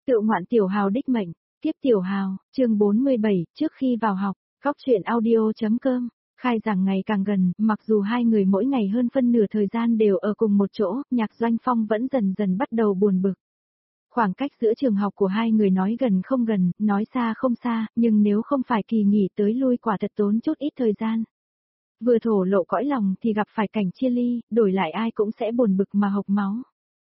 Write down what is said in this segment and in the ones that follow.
Tự ngoạn tiểu hào đích mệnh, tiếp tiểu hào, chương 47, trước khi vào học, góc chuyện audio.com. Khai giảng ngày càng gần, mặc dù hai người mỗi ngày hơn phân nửa thời gian đều ở cùng một chỗ, Nhạc Doanh Phong vẫn dần dần bắt đầu buồn bực. Khoảng cách giữa trường học của hai người nói gần không gần, nói xa không xa, nhưng nếu không phải kỳ nghỉ tới lui quả thật tốn chút ít thời gian. Vừa thổ lộ cõi lòng thì gặp phải cảnh chia ly, đổi lại ai cũng sẽ buồn bực mà hộc máu.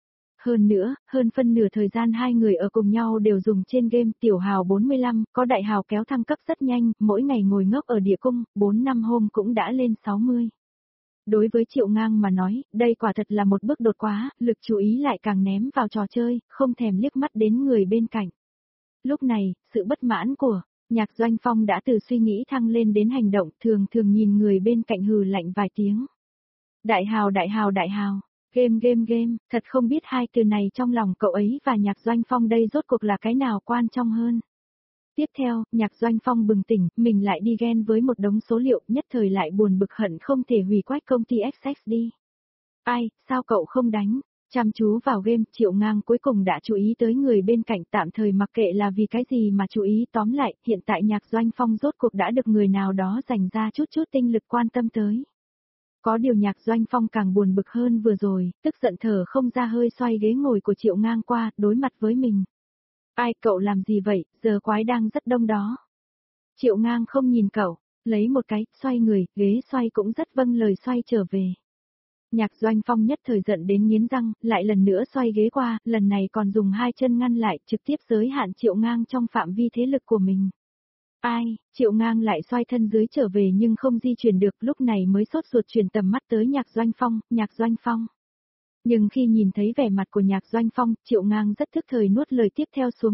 Hơn nữa, hơn phân nửa thời gian hai người ở cùng nhau đều dùng trên game tiểu hào 45, có đại hào kéo thăng cấp rất nhanh, mỗi ngày ngồi ngốc ở địa cung, 4 năm hôm cũng đã lên 60. Đối với Triệu Ngang mà nói, đây quả thật là một bước đột quá, lực chú ý lại càng ném vào trò chơi, không thèm liếc mắt đến người bên cạnh. Lúc này, sự bất mãn của Nhạc Doanh Phong đã từ suy nghĩ thăng lên đến hành động, thường thường nhìn người bên cạnh hừ lạnh vài tiếng. Đại hào đại hào đại hào. Game, thật không biết hai từ này trong lòng cậu ấy và Nhạc Doanh Phong đây rốt cuộc là cái nào quan trọng hơn. Tiếp theo, Nhạc Doanh Phong bừng tỉnh, mình lại đi ghen với một đống số liệu, nhất thời lại buồn bực hận không thể hủy quách công ty XX đi. Ai, sao cậu không đánh? Chăm chú vào game, Triệu Ngang cuối cùng đã chú ý tới người bên cạnh, tạm thời mặc kệ là vì cái gì mà chú ý, tóm lại, hiện tại Nhạc Doanh Phong rốt cuộc đã được người nào đó dành ra chút tinh lực quan tâm tới. Có điều Nhạc Doanh Phong càng buồn bực hơn vừa rồi, tức giận thở không ra hơi xoay ghế ngồi của Triệu Ngang qua, đối mặt với mình. Ai, cậu làm gì vậy, giờ quái đang rất đông đó. Triệu Ngang không nhìn cậu, lấy một cái, xoay người, ghế xoay cũng rất vâng lời xoay trở về. Nhạc Doanh Phong nhất thời giận đến nghiến răng, lại lần nữa xoay ghế qua, lần này còn dùng hai chân ngăn lại, trực tiếp giới hạn Triệu Ngang trong phạm vi thế lực của mình. Ai, Triệu Ngang lại xoay thân dưới trở về nhưng không di chuyển được, lúc này mới sốt ruột chuyển tầm mắt tới Nhạc Doanh Phong. Nhưng khi nhìn thấy vẻ mặt của Nhạc Doanh Phong, Triệu Ngang rất thức thời nuốt lời tiếp theo xuống,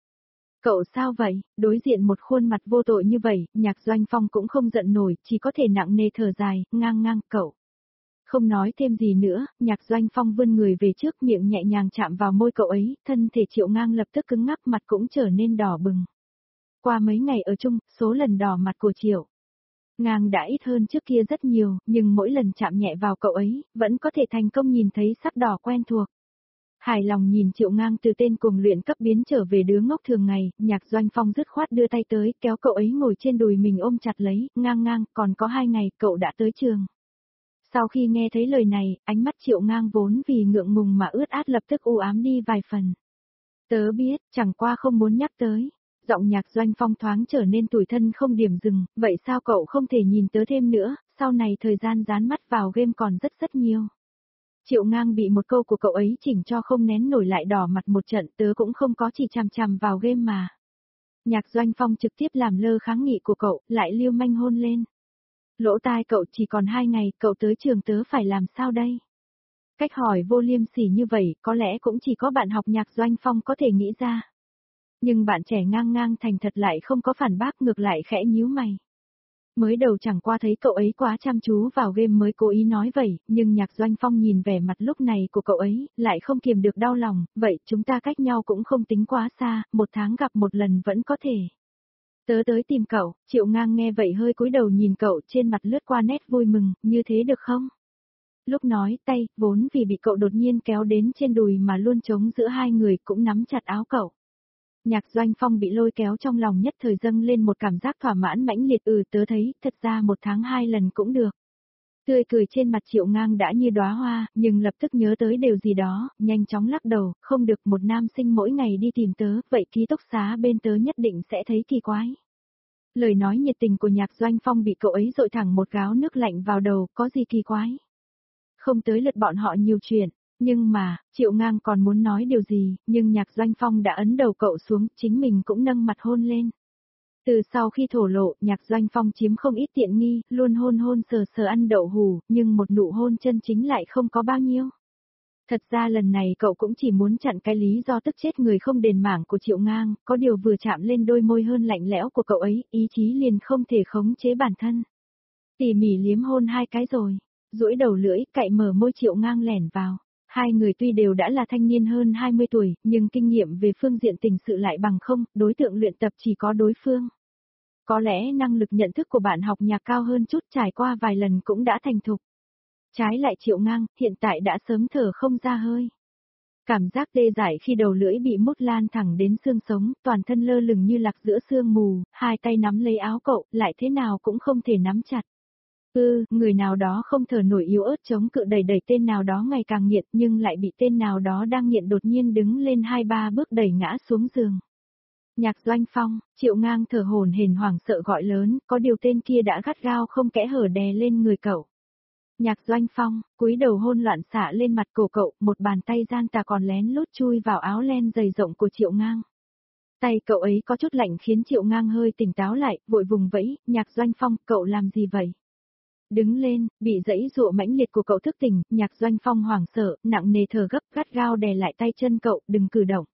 Cậu sao vậy, đối diện một khuôn mặt vô tội như vậy, Nhạc Doanh Phong cũng không giận nổi, chỉ có thể nặng nề thở dài, ngang, cậu. Không nói thêm gì nữa, Nhạc Doanh Phong vươn người về trước, miệng nhẹ nhàng chạm vào môi cậu ấy, thân thể Triệu Ngang lập tức cứng ngắc, mặt cũng trở nên đỏ bừng. Qua mấy ngày ở chung, số lần đỏ mặt của Triệu Ngang đã ít hơn trước kia rất nhiều, nhưng mỗi lần chạm nhẹ vào cậu ấy, vẫn có thể thành công nhìn thấy sắc đỏ quen thuộc. Hài lòng nhìn Triệu Ngang từ tên cùng luyện cấp biến trở về đứa ngốc thường ngày, Nhạc Doanh Phong dứt khoát đưa tay tới, kéo cậu ấy ngồi trên đùi mình ôm chặt lấy, ngang, còn có 2 ngày, cậu đã tới trường. Sau khi nghe thấy lời này, ánh mắt Triệu Ngang vốn vì ngượng ngùng mà ướt át lập tức u ám đi vài phần. Tớ biết, chẳng qua không muốn nhắc tới. Giọng Nhạc Doanh Phong thoáng trở nên tủi thân không điểm dừng, vậy sao cậu không thể nhìn tớ thêm nữa, sau này thời gian dán mắt vào game còn rất nhiều. Triệu Ngang bị một câu của cậu ấy chỉnh cho không nén nổi lại đỏ mặt một trận, tớ cũng không có chỉ chằm vào game mà. Nhạc Doanh Phong trực tiếp làm lơ kháng nghị của cậu, lại lưu manh hôn lên. Lỗ tai cậu chỉ còn 2 ngày, cậu tới trường tớ phải làm sao đây? Cách hỏi vô liêm sỉ như vậy, có lẽ cũng chỉ có bạn học Nhạc Doanh Phong có thể nghĩ ra. Nhưng bạn trẻ ngang thành thật lại không có phản bác, ngược lại khẽ nhíu mày. Mới đầu chẳng qua thấy cậu ấy quá chăm chú vào game mới cố ý nói vậy, nhưng Nhạc Doanh Phong nhìn vẻ mặt lúc này của cậu ấy, lại không kiềm được đau lòng, vậy chúng ta cách nhau cũng không tính quá xa, 1 tháng gặp một lần vẫn có thể. Tớ tới tìm cậu, Triệu Ngang nghe vậy hơi cúi đầu nhìn cậu, trên mặt lướt qua nét vui mừng, như thế được không? Lúc nói tay, vốn vì bị cậu đột nhiên kéo đến trên đùi mà luôn trống giữa hai người cũng nắm chặt áo cậu. Nhạc Doanh Phong bị lôi kéo trong lòng nhất thời dâng lên một cảm giác thỏa mãn mãnh liệt, tớ thấy, thật ra 1 tháng 2 lần cũng được. Tươi cười trên mặt Triệu Ngang đã như đóa hoa, nhưng lập tức nhớ tới điều gì đó, nhanh chóng lắc đầu, không được, một nam sinh mỗi ngày đi tìm tớ, vậy ký túc xá bên tớ nhất định sẽ thấy kỳ quái. Lời nói nhiệt tình của Nhạc Doanh Phong bị cậu ấy dội thẳng một gáo nước lạnh vào đầu, có gì kỳ quái. Không tới lượt bọn họ nhiều chuyện. Nhưng mà, Triệu Ngang còn muốn nói điều gì, nhưng Nhạc Doanh Phong đã ấn đầu cậu xuống, chính mình cũng nâng mặt hôn lên. Từ sau khi thổ lộ, Nhạc Doanh Phong chiếm không ít tiện nghi, luôn hôn sờ ăn đậu hủ, nhưng một nụ hôn chân chính lại không có bao nhiêu. Thật ra lần này cậu cũng chỉ muốn chặn cái lý do tức chết người không đền mạng của Triệu Ngang, có điều vừa chạm lên đôi môi hơn lạnh lẽo của cậu ấy, ý chí liền không thể khống chế bản thân. Tỉ mỉ liếm hôn 2 cái rồi, duỗi đầu lưỡi, cạy mở môi Triệu Ngang lẻn vào. Hai người tuy đều đã là thanh niên hơn 20 tuổi, nhưng kinh nghiệm về phương diện tình sự lại bằng không, đối tượng luyện tập chỉ có đối phương. Có lẽ năng lực nhận thức của bạn học nhạc cao hơn chút, trải qua vài lần cũng đã thành thục. Trái lại Triệu Ngang, hiện tại đã sớm thở không ra hơi. Cảm giác tê dại khi đầu lưỡi bị mút lan thẳng đến xương sống, toàn thân lơ lửng như lạc giữa sương mù, hai tay nắm lấy áo cậu, lại thế nào cũng không thể nắm chặt. Người nào đó không thở nổi yếu ớt chống cự đẩy đẩy tên nào đó ngày càng nghiện nhưng lại bị tên nào đó đang nghiện đột nhiên đứng lên 2-3 bước đẩy ngã xuống giường. Nhạc Doanh Phong, Triệu Ngang thở hổn hển hoảng sợ gọi lớn, có điều tên kia đã gắt gao không kẽ hở đè lên người cậu. Nhạc Doanh Phong, cúi đầu hôn loạn xạ lên mặt cổ cậu, một bàn tay gian tà còn lén lút chui vào áo len dày rộng của Triệu Ngang. Tay cậu ấy có chút lạnh khiến Triệu Ngang hơi tỉnh táo lại, vội vùng vẫy, Nhạc Doanh Phong, cậu làm gì vậy? Đứng lên, bị dãy dụa mãnh liệt của cậu thức tỉnh, Nhạc Doanh Phong hoảng sợ, nặng nề thở gấp, gắt gao đè lại tay chân cậu, đừng cử động.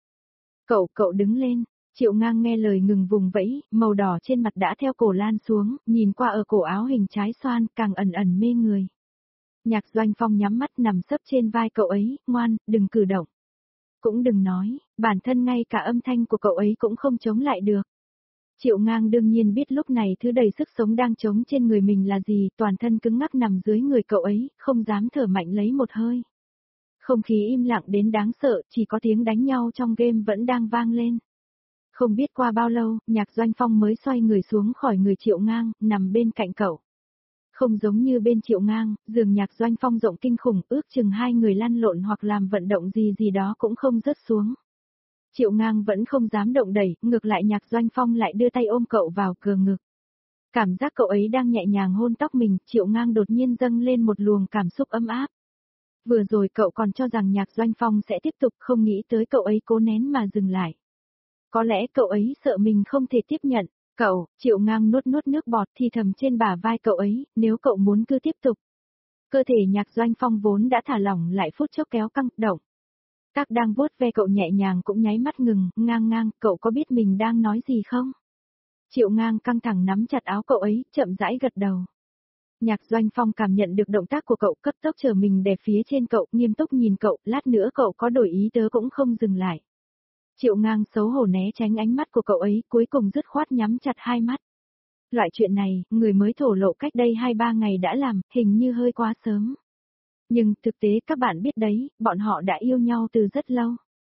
Cậu đứng lên. Triệu Ngang nghe lời ngừng vùng vẫy, màu đỏ trên mặt đã theo cổ lan xuống, nhìn qua ở cổ áo hình trái xoan, càng ẩn ẩn mê người. Nhạc Doanh Phong nhắm mắt nằm sấp trên vai cậu ấy, ngoan, đừng cử động. Cũng đừng nói, bản thân ngay cả âm thanh của cậu ấy cũng không chống lại được. Triệu Ngang đương nhiên biết lúc này thứ đầy sức sống đang chống trên người mình là gì, toàn thân cứng ngắc nằm dưới người cậu ấy, không dám thở mạnh lấy một hơi. Không khí im lặng đến đáng sợ, chỉ có tiếng đánh nhau trong game vẫn đang vang lên. Không biết qua bao lâu, Nhạc Doanh Phong mới xoay người xuống khỏi người Triệu Ngang, nằm bên cạnh cậu. Không giống như bên Triệu Ngang, giường Nhạc Doanh Phong rộng kinh khủng, ước chừng hai người lăn lộn hoặc làm vận động gì đó cũng không rớt xuống. Triệu Ngang vẫn không dám động đẩy, ngược lại Nhạc Doanh Phong lại đưa tay ôm cậu vào cờ ngực. Cảm giác cậu ấy đang nhẹ nhàng hôn tóc mình, Triệu Ngang đột nhiên dâng lên một luồng cảm xúc ấm áp. Vừa rồi cậu còn cho rằng Nhạc Doanh Phong sẽ tiếp tục, không nghĩ tới cậu ấy cố nén mà dừng lại. Có lẽ cậu ấy sợ mình không thể tiếp nhận. Cậu, Triệu Ngang nuốt nước bọt thì thầm trên bả vai cậu ấy, nếu cậu muốn cứ tiếp tục. Cơ thể Nhạc Doanh Phong vốn đã thả lỏng lại phút chốc kéo căng, động. Tác đang vuốt ve cậu nhẹ nhàng cũng nháy mắt ngừng, Ngang, cậu có biết mình đang nói gì không? Triệu Ngang căng thẳng nắm chặt áo cậu ấy, chậm rãi gật đầu. Nhạc Doanh Phong cảm nhận được động tác của cậu, cấp tốc trở mình đè phía trên cậu, nghiêm túc nhìn cậu, lát nữa cậu có đổi ý tớ cũng không dừng lại. Triệu Ngang xấu hổ né tránh ánh mắt của cậu ấy, cuối cùng dứt khoát nhắm chặt hai mắt. Loại chuyện này, người mới thổ lộ cách đây 2-3 ngày đã làm, hình như hơi quá sớm. Nhưng thực tế các bạn biết đấy, bọn họ đã yêu nhau từ rất lâu.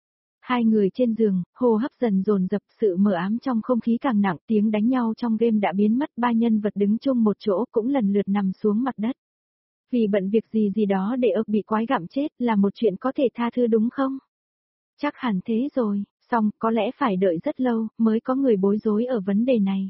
Hai người trên giường, hô hấp dần dồn dập, sự mờ ám trong không khí càng nặng, tiếng đánh nhau trong game đã biến mất, ba nhân vật đứng chung một chỗ cũng lần lượt nằm xuống mặt đất. Vì bận việc gì đó để ợp bị quái gặm chết là một chuyện có thể tha thứ đúng không? Chắc hẳn thế rồi, song có lẽ phải đợi rất lâu mới có người bối rối ở vấn đề này.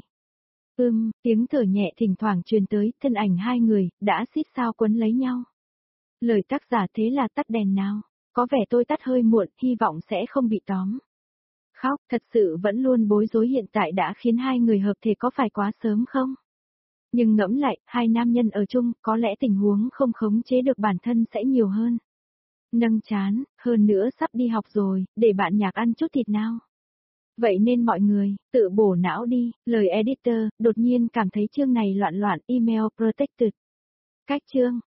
Tiếng thở nhẹ thỉnh thoảng truyền tới, thân ảnh hai người đã xít sao quấn lấy nhau. Lời tác giả thế là tắt đèn nào, có vẻ tôi tắt hơi muộn, hy vọng sẽ không bị tóm. Khóc, thật sự vẫn luôn bối rối hiện tại đã khiến hai người hợp thể có phải quá sớm không? Nhưng ngẫm lại, hai nam nhân ở chung, có lẽ tình huống không khống chế được bản thân sẽ nhiều hơn. Nâng chán, hơn nữa sắp đi học rồi, để bạn Nhạc ăn chút thịt nào. Vậy nên mọi người, tự bổ não đi, lời editor, đột nhiên cảm thấy chương này loạn, email protected. Cách chương.